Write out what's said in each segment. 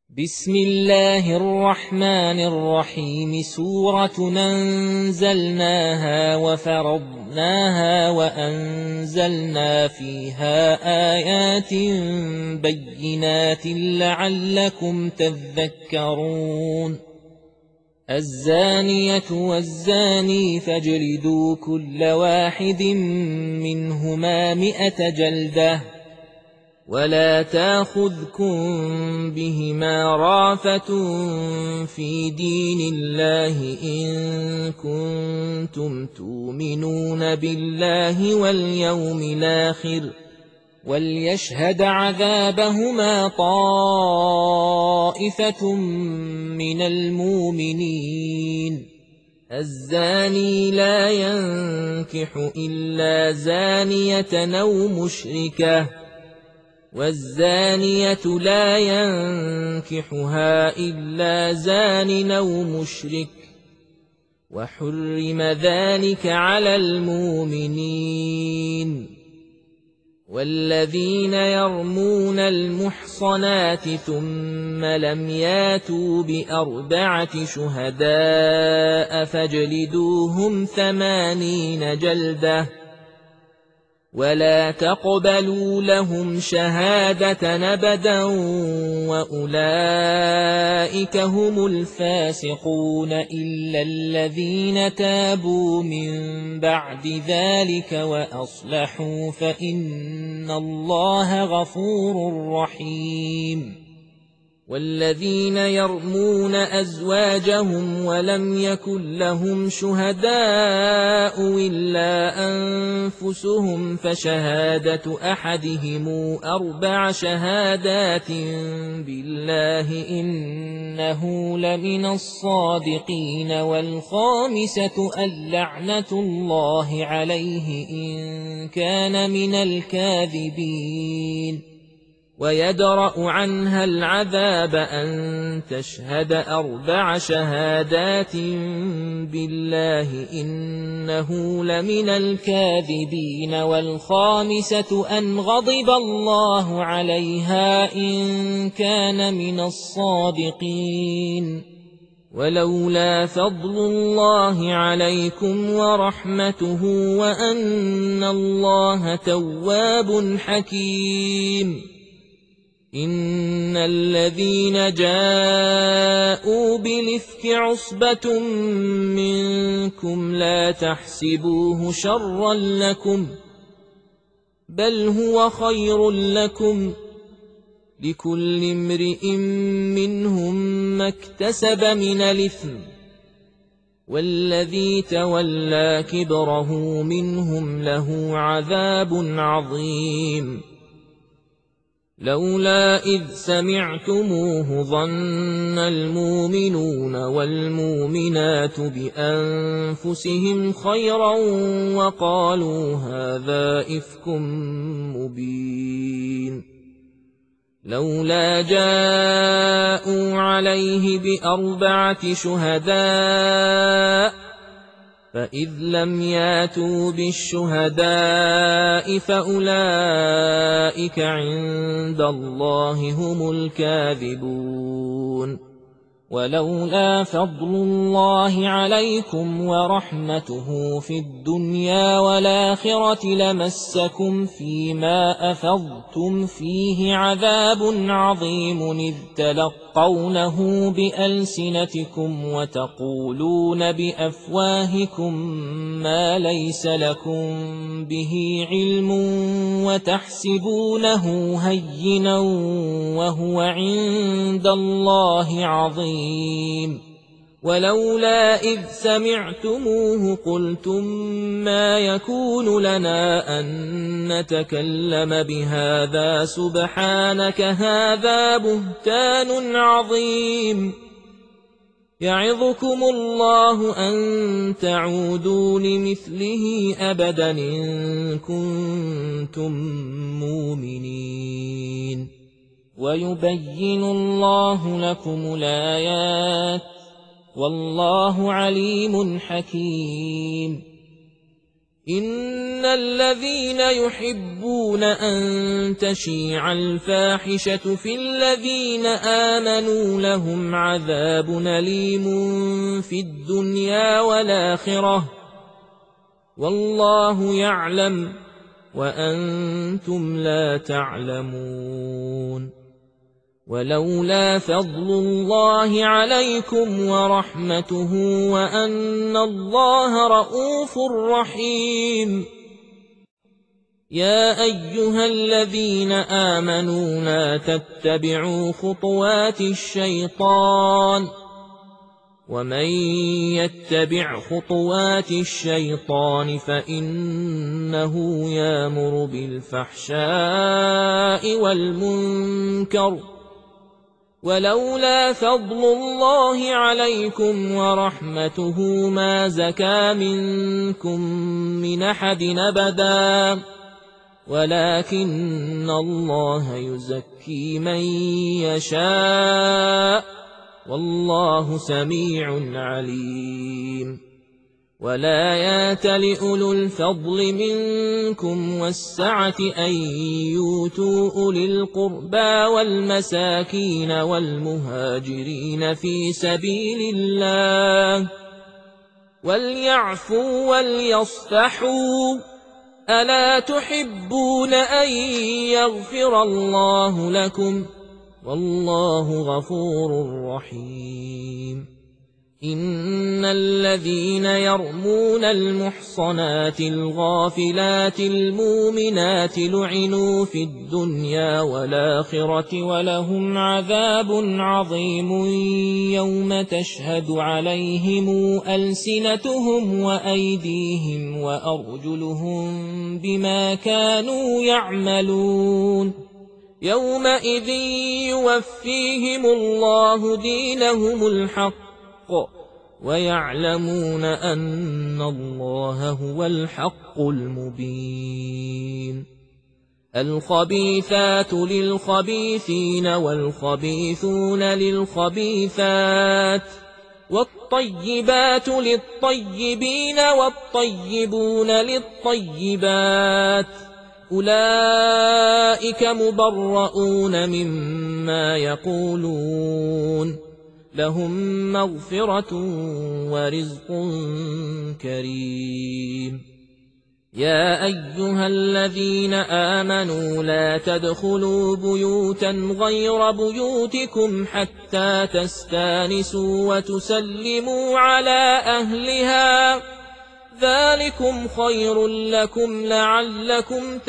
بسم الله الرحمن الرحيم سورة أنزلناها وفرضناها وأنزلنا فيها آيات بينات لعلكم تذكرون الزانية والزاني فاجلدوا كل واحد منهما 100 جلدة ولا تاخذكم بهما رافة في دين الله إن كنتم تؤمنون بالله واليوم الآخر وليشهد عذابهما طائفة من المؤمنين الزاني لا ينكح إلا زانية أو مشركة والزانية لا ينكحها إلا زان أو مشرك وحرم ذلك على المؤمنين والذين يرمون المحصنات ثم لم ياتوا ب4 شهداء فاجلدوهم 80 جلدة ولا تقبلوا لهم شهادة أبدا وأولئك هم الفاسقون إلا الذين تابوا من بعد ذلك وأصلحوا فإن الله غفور رحيم والذين يرمون أزواجهم ولم يكن لهم شهداء إلا أنفسهم فشهادة أحدهم 4 شهادات بالله إنه لمن الصادقين والخامسة اللعنة الله عليه إن كان من الكاذبين ويدرأ عنها العذاب أن تشهد 4 شهادات بالله إنه لمن الكاذبين والخامسة أن غضب الله عليها إن كان من الصادقين ولولا فضل الله عليكم ورحمته وأن الله تواب حكيم إن الذين جاءوا بالإفك عصبة منكم لا تحسبوه شرا لكم بل هو خير لكم لكل امرئ منهم ما اكتسب من الإثم والذي تولى كبره منهم له عذاب عظيم لولا إذ سمعتموه ظن المؤمنون والمؤمنات بأنفسهم خيرا وقالوا هذا إفك مبين لولا جاءوا عليه ب4 شهداء فإذ لم ياتوا بالشهداء فأولئك عند الله هم الكاذبون ولولا فضل الله عليكم ورحمته في الدنيا والآخرة لمسكم فيما أفضتم فيه عذاب عظيم إذ تلقونه بألسنتكم وتقولون بأفواهكم ما ليس لكم به علم وتحسبونه هينا وهو عند الله عظيم ولولا إذ سمعتموه قلتم ما يكون لنا أن نتكلم بهذا سبحانك هذا بهتان عظيم يعظكم الله أن تعودوا لمثله أبدا إن كنتم مؤمنين ويبين الله لكم الآيات والله عليم حكيم إن الذين يحبون أن تشيع الفاحشة في الذين آمنوا لهم عذاب أليم في الدنيا والآخرة والله يعلم وأنتم لا تعلمون ولولا فضل الله عليكم ورحمته وأن الله رءوف رحيم يا أيها الذين آمنوا لا تتبعوا خطوات الشيطان ومن يتبع خطوات الشيطان فإنه يأمر بالفحشاء والمنكر ولولا فضل الله عليكم ورحمته ما زكى منكم من أحد أبدا ولكن الله يزكي من يشاء والله سميع عليم ولا يأتل أولو الفضل منكم والسعة أن يؤتوا أولي القربى والمساكين والمهاجرين في سبيل الله وليعفوا وليصفحوا ألا تحبون أن يغفر الله لكم والله غفور رحيم إن الذين يرمون المحصنات الغافلات المؤمنات لعنوا في الدنيا والآخرة ولهم عذاب عظيم يوم تشهد عليهم ألسنتهم وأيديهم وأرجلهم بما كانوا يعملون يومئذ يوفيهم الله دينهم الحق ويعلمون أن الله هو الحق المبين الخبيثات للخبيثين والخبيثون للخبيثات والطيبات للطيبين والطيبون للطيبات أولئك مبرؤون مما يقولون لهم مغفرة ورزق كريم يا أيها الذين آمنوا لا تدخلوا بيوتا غير بيوتكم حتى تستانسوا وتسلموا على أهلها ذلكم خير لكم لعلكم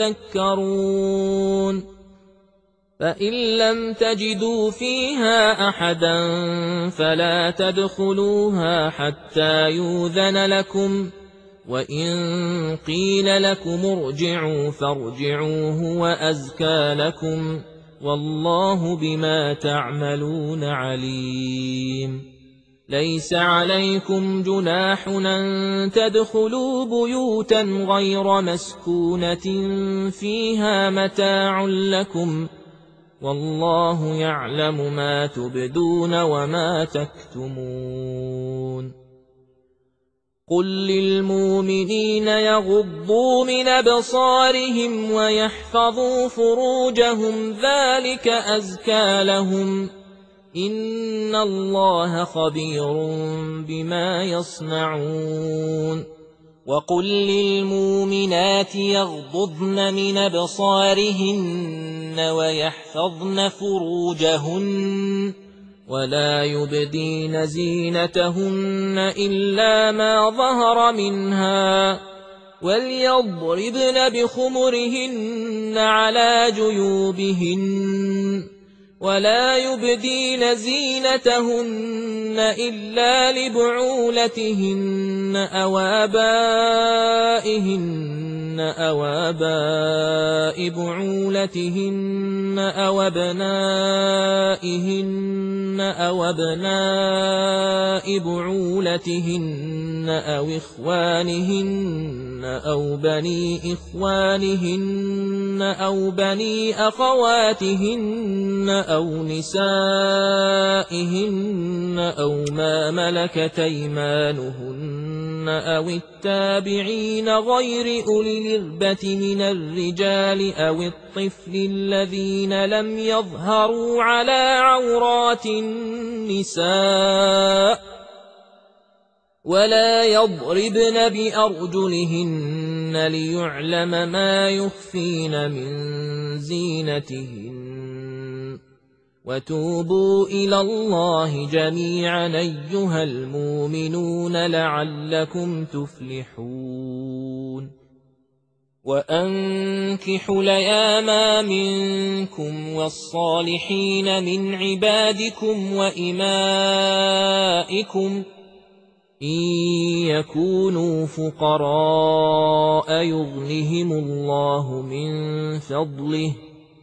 تذكرون فإن لم تجدوا فيها أحدا فلا تدخلوها حتى يؤذن لكم وإن قيل لكم ارجعوا فارجعوا هو أزكى لكم والله بما تعملون عليم ليس عليكم جناح أن تدخلوا بيوتا غير مسكونة فيها متاع لكم والله يعلم ما تبدون وما تكتمون قل للمؤمنين يغضوا من أبصارهم ويحفظوا فروجهم ذلك أزكى لهم إن الله خبير بما يصنعون وقل للمؤمنات يغضضن من أبصارهن ويحفظن فروجهن ولا يبدين زينتهن إلا ما ظهر منها وليضربن بخمرهن على جيوبهن ولا يبدين زينتهن إلا لبعولتهن أو آبائهن أو آباء بعولتهن أو أبنائهن أو أبناء بعولتهن أو إخوانهن أو بني إخوانهن أو بني أخواتهن أو نسائهن أو ما ملكت أيمانهن أو التابعين غير أولي الإربة من الرجال أو الطفل الذين لم يظهروا على عورات النساء ولا يضربن بأرجلهن ليعلم ما يخفين من زينتهن وتوبوا إلى الله جميعا أيها المؤمنون لعلكم تفلحون وأنكحوا الأيام منكم والصالحين من عبادكم وإمائكم إن يكونوا فقراء يغنهم الله من فضله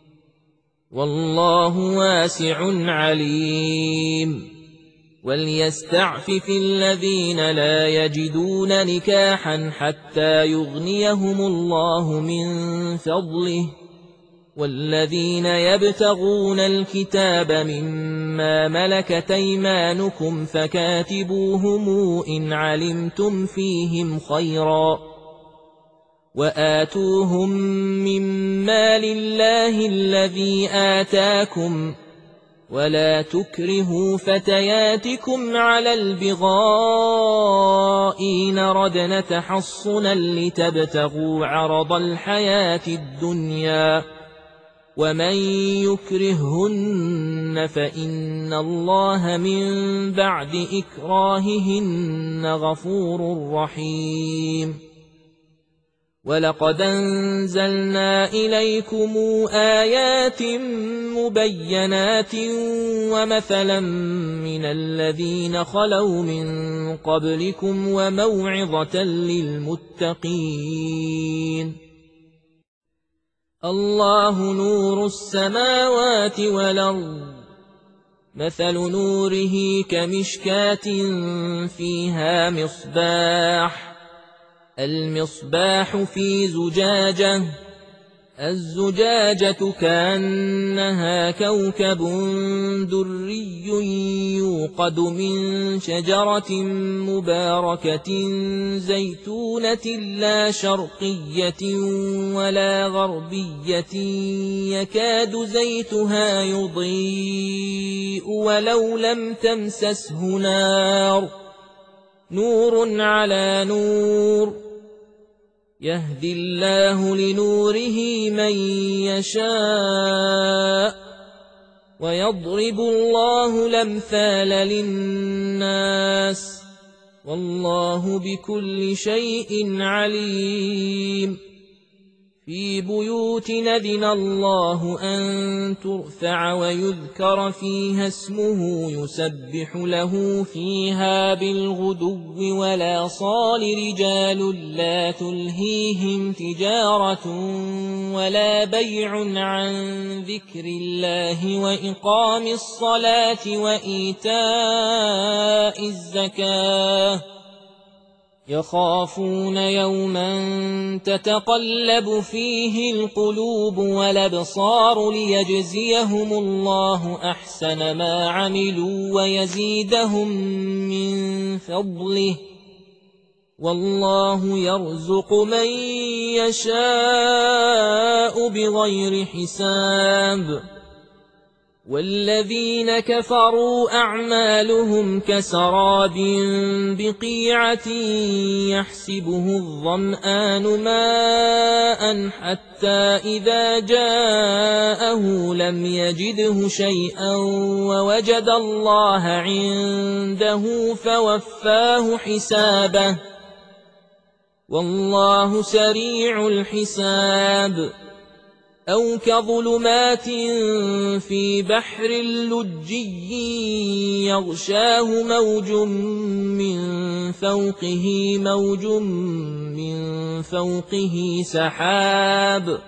والله واسع عليم وليستعفف الذين لا يجدون نكاحا حتى يغنيهم الله من فضله والذين يبتغون الكتاب مما ملكت أيمانكم فكاتبوهم إن علمتم فيهم خيرا وآتوهم مما لله الذي آتاكم ولا تكرهوا فتياتكم على البغاء إن ردن تحصنا لتبتغوا عرض الحياة الدنيا ومن يكرههن فإن الله من بعد إكراههن غفور رحيم ولقد أنزلنا إليكم آيات مبينات ومثلا من الذين خلوا من قبلكم وموعظة للمتقين الله نور السماوات والأرض مثل نوره كمشكاة فيها مصباح المصباح في زجاجة الزجاجة كأنها كوكب دري يوقد من شجرة مباركة زيتونة لا شرقية ولا غربية يكاد زيتها يضيء ولو لم تمسسه نار نور على نور يهدي الله لنوره من يشاء ويضرب الله الأمثال للناس والله بكل شيء عليم في بيوت أذن الله أن ترفع ويذكر فيها اسمه يسبح له فيها بالغدو والآصال رجال لا تلهيهم تجارة ولا بيع عن ذكر الله وإقام الصلاة وإيتاء الزكاة يخافون يوما تتقلب فيه القلوب والأبصار ليجزيهم الله أحسن ما عملوا ويزيدهم من فضله والله يرزق من يشاء بغير حساب والذين كفروا أعمالهم كسراب بقيعة يحسبه الظمآن ماء حتى إذا جاءه لم يجده شيئا ووجد الله عنده فوفاه حسابه والله سريع الحساب أو كظلمات في بحر لجي يغشاه موج من فوقه سحاب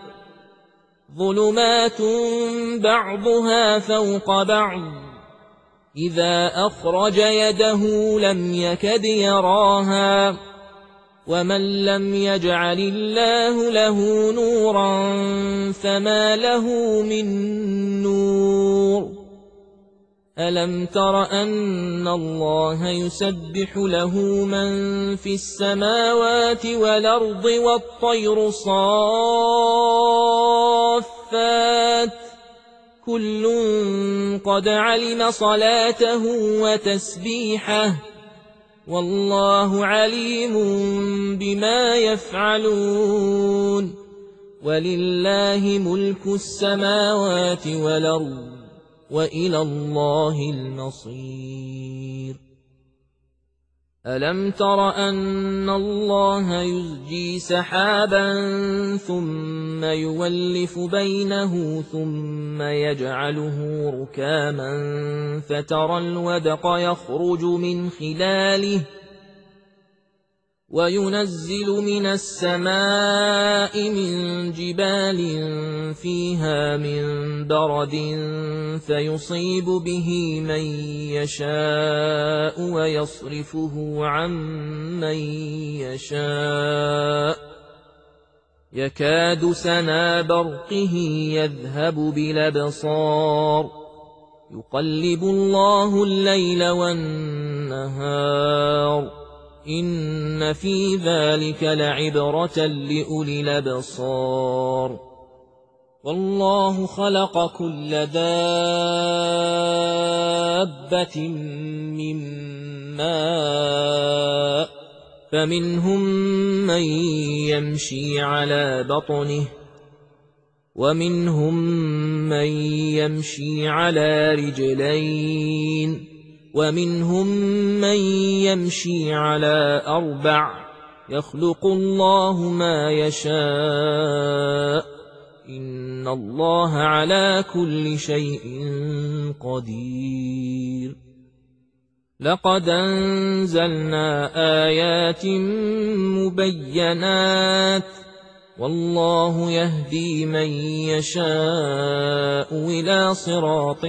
ظلمات بعضها فوق بعض إذا أخرج يده لم يكد يراها ومن لم يجعل الله له نورا فما له من نور ألم تر أن الله يسبح له من في السماوات والأرض والطير صافات كل قد علم صلاته وتسبيحه والله عليم بما يفعلون ولله ملك السماوات والأرض وإلى الله المصير ألم تر أن الله يزجي سحابا ثم يولف بينه ثم يجعله ركاما فترى الودق يخرج من خلاله وينزل من السماء من جبال فيها من برد فيصيب به من يشاء ويصرفه عن من يشاء يكاد سنا برقه يذهب بالأبصار يقلب الله الليل والنهار إن في ذلك لعبرة لأولي الأبصار والله خلق كل دابة من ماء فمنهم من يمشي على بطنه ومنهم من يمشي على رجلين ومنهم من يمشي على أربع يخلق الله ما يشاء إن الله على كل شيء قدير لقد أنزلنا آيات مبينات والله يهدي من يشاء إلى صراط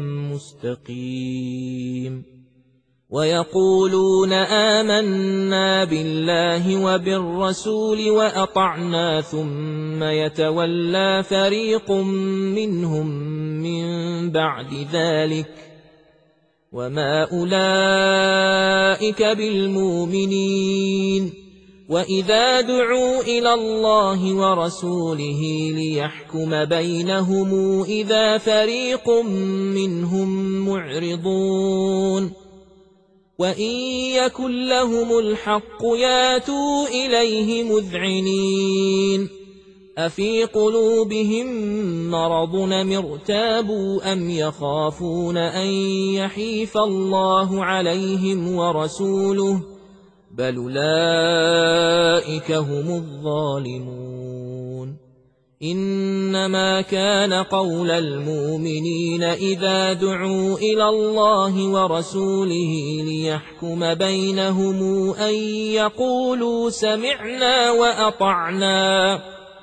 مستقيم ويقولون آمنا بالله وبالرسول وأطعنا ثم يتولى فريق منهم من بعد ذلك وما أولئك بالمؤمنين وإذا دعوا إلى الله ورسوله ليحكم بينهم إذا فريق منهم معرضون وإن يكن لهم الحق ياتوا إليه مذعنين أفي قلوبهم مرض ارتابوا أم يخافون أن يحيف الله عليهم ورسوله بل أولئك هم الظالمون إنما كان قول المؤمنين إذا دعوا إلى الله ورسوله ليحكم بينهم أن يقولوا سمعنا وأطعنا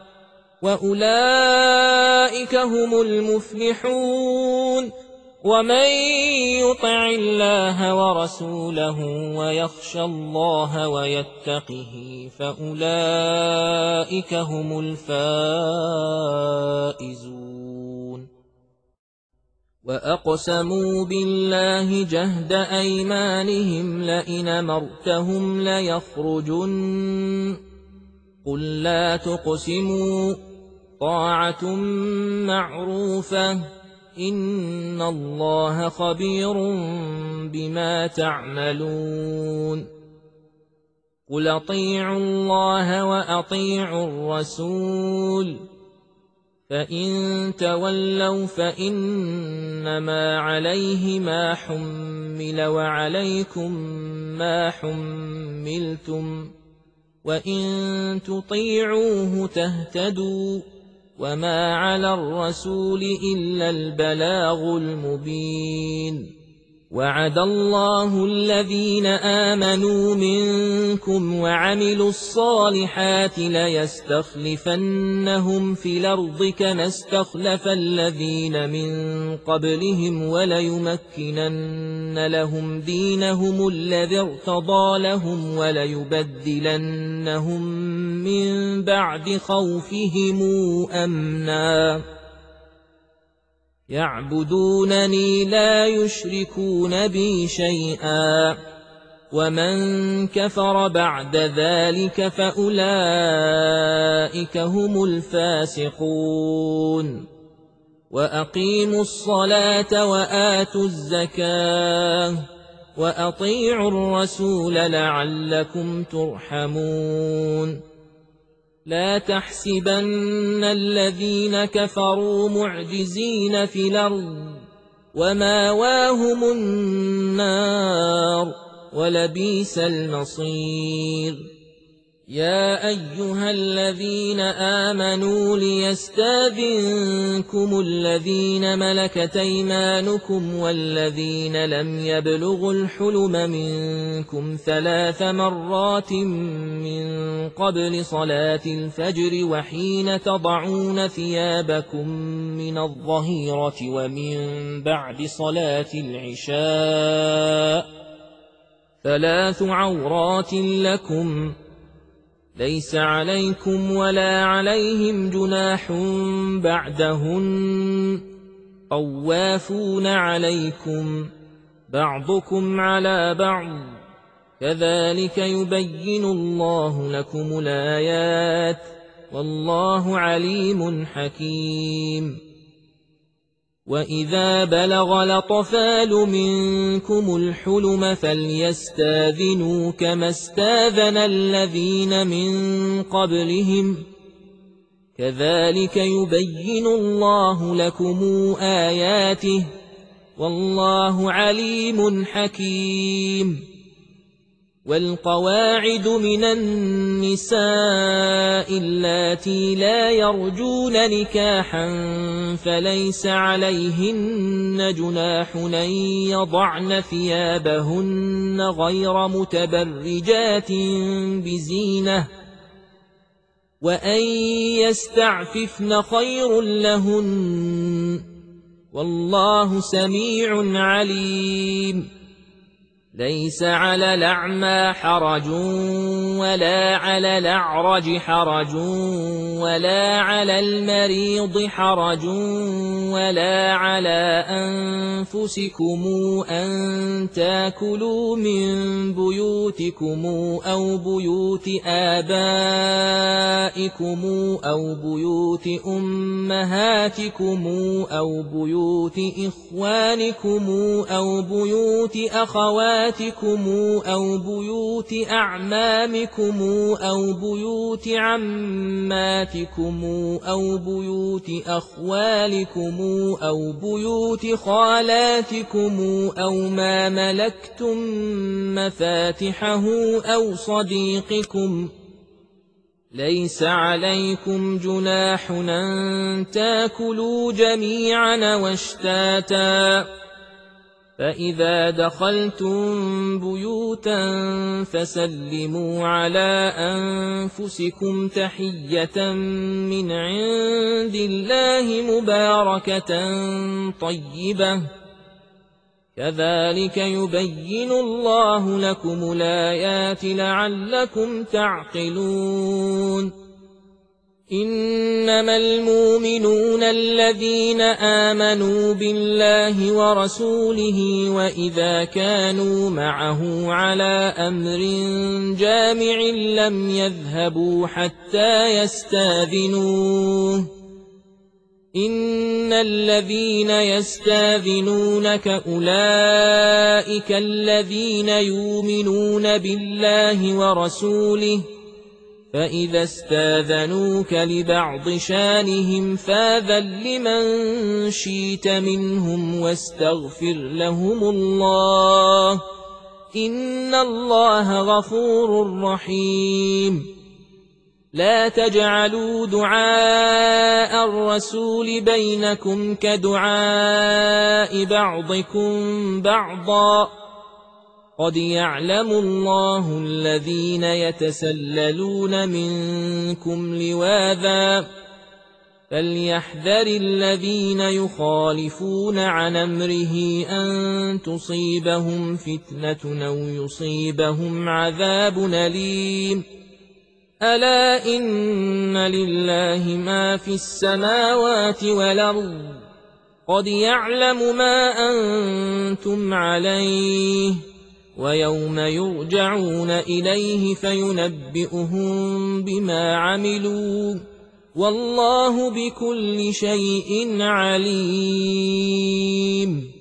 وأولئك هم المفلحون ومن يطع الله ورسوله ويخشى الله ويتقه فأولئك هم الفائزون وأقسموا بالله جهد أيمانهم لئن أمرتهم ليخرجن قل لا تقسموا طاعة معروفة إن الله خبير بما تعملون قل أطيعوا الله وأطيعوا الرسول فإن تولوا فإنما عليه ما حمل وعليكم ما حملتم وإن تطيعوه تهتدوا وما على الرسول إلا البلاغ المبين وعد الله الذين آمنوا منكم وعملوا الصالحات ليستخلفنهم في الأرض كما استخلف الذين من قبلهم وليمكنن لهم دينهم الذي ارتضى لهم وليبدلنهم من بعد خوفهم أمنا يعبدونني لا يشركون بي شيئا ومن كفر بعد ذلك فأولئك هم الفاسقون وأقيموا الصلاة وآتوا الزكاة وأطيعوا الرسول لعلكم ترحمون لا تحسبن الذين كفروا معجزين في الأرض وماواهم النار ولبئس المصير يا أيها الذين آمنوا ليستأذنكم الذين ملكت أيمانكم والذين لم يبلغوا الحلم منكم 3 مرات من قبل صلاة الفجر وحين تضعون ثيابكم من الظهيرة ومن بعد صلاة العشاء 3 عورات لكم ليس عليكم ولا عليهم جناح بعدهن طوافون عليكم بعضكم على بعض كذلك يبين الله لكم الآيات والله عليم حكيم وإذا بلغ الأطفال منكم الحلم فليستاذنوا كما استاذن الذين من قبلهم كذلك يبين الله لكم آياته والله عليم حكيم والقواعد من النساء اللاتي لا يرجون نكاحا فليس عليهن جناح أن يضعن ثيابهن غير متبرجات بزينة وأن يستعففن خير لهن والله سميع عليم ليس على الأعمى حرج ولا على الأعرج حرج ولا على المريض حرج ولا على أنفسكم أن تاكلوا من بيوتكم أو بيوت آبائكم أو بيوت أمهاتكم أو بيوت إخوانكم أو بيوت أخواتكم أو بيوت أعمامكم أو بيوت عماتكم أو بيوت أخوالكم أو بيوت خالاتكم أو ما ملكتم مفاتحه أو صديقكم ليس عليكم جناح أن تاكلوا جميعا واشتاتا فإذا دخلتم بيوتا فسلموا على أنفسكم تحية من عند الله مباركة طيبة كذلك يبين الله لكم الآيات لعلكم تعقلون إنما المؤمنون الذين آمنوا بالله ورسوله وإذا كانوا معه على أمر جامع لم يذهبوا حتى يستاذنوه إن الذين يستاذنونك أولئك الذين يؤمنون بالله ورسوله فإذا استاذنوك لبعض شانهم فاذن لمن شئت منهم واستغفر لهم الله إن الله غفور رحيم لا تجعلوا دعاء الرسول بينكم كدعاء بعضكم بعضا قد يعلم الله الذين يتسللون منكم لواذا فليحذر الذين يخالفون عن أمره أن تصيبهم فتنة أو يصيبهم عذاب أليم ألا إن لله ما في السماوات والأرض قد يعلم ما أنتم عليه ويوم يرجعون إليه فينبئهم بما عملوا والله بكل شيء عليم.